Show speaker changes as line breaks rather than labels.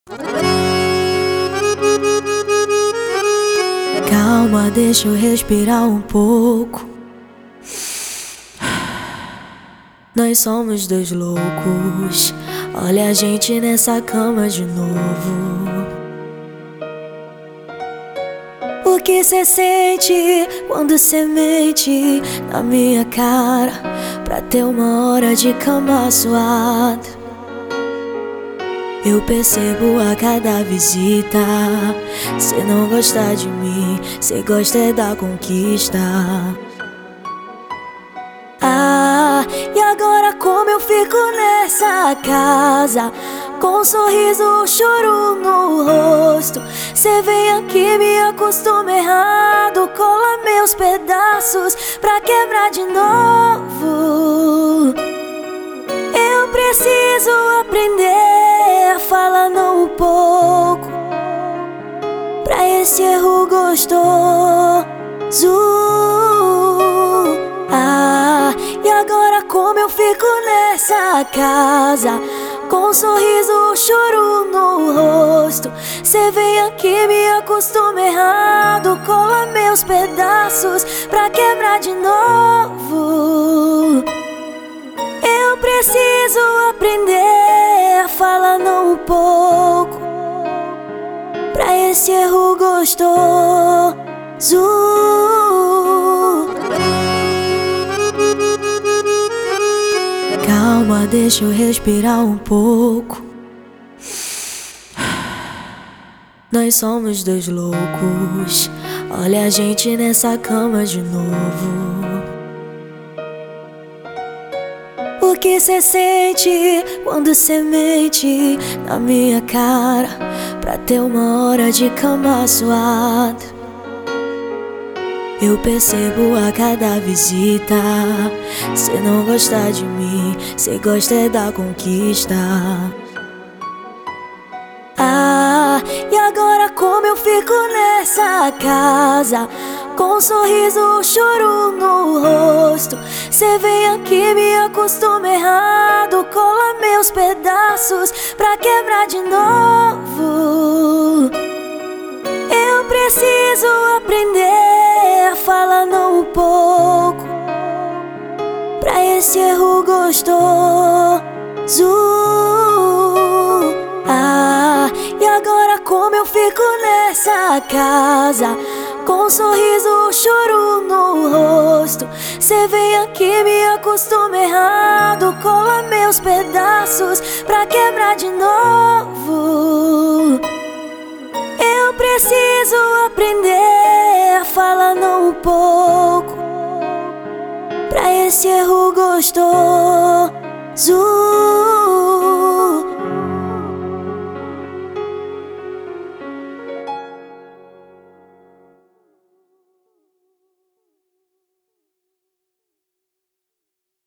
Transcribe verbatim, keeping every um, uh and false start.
Calma, deixa eu respirar um pouco. Nós somos dois loucos. Olha a gente nessa cama de novo. O que cê sente quando cê mente na minha cara pra ter uma hora de cama suada? Eu percebo a cada visita. Cê não gosta de mim, cê gosta é da conquista. Ah, e agora como eu fico nessa casa, com um sorriso, um choro no rosto. Cê vem aqui, me acostuma errado, cola meus pedaços pra quebrar de novo. Eu preciso aprender a falar não um pouco pra esse erro gostoso. Ah, e agora como eu fico nessa casa, com um sorriso, um choro no rosto. Cê vem aqui, me acostuma errado, cola meus pedaços pra quebrar de novo. Eu preciso aprender a falar não um pouco pra esse erro gostoso. Calma, deixa eu respirar um pouco. Nós somos dois loucos. Olha a gente nessa cama de novo. O que cê sente quando cê mente na minha cara pra ter uma hora de cama suada? Eu percebo a cada visita. Cê não gosta de mim, cê gosta é da conquista. Ah, e agora como eu fico nessa casa, com um sorriso, um choro no rosto. Cê vem aqui, me acostuma errado, cola meus pedaços pra quebrar de novo. Eu preciso aprender a falar não um pouco pra esse erro gostoso. Ah, e agora como eu fico nessa casa, com um sorriso, um choro no rosto. Cê vem aqui, me acostuma errado, cola meus pedaços pra quebrar de novo. Eu preciso aprender a falar não um pouco pra esse erro gostoso.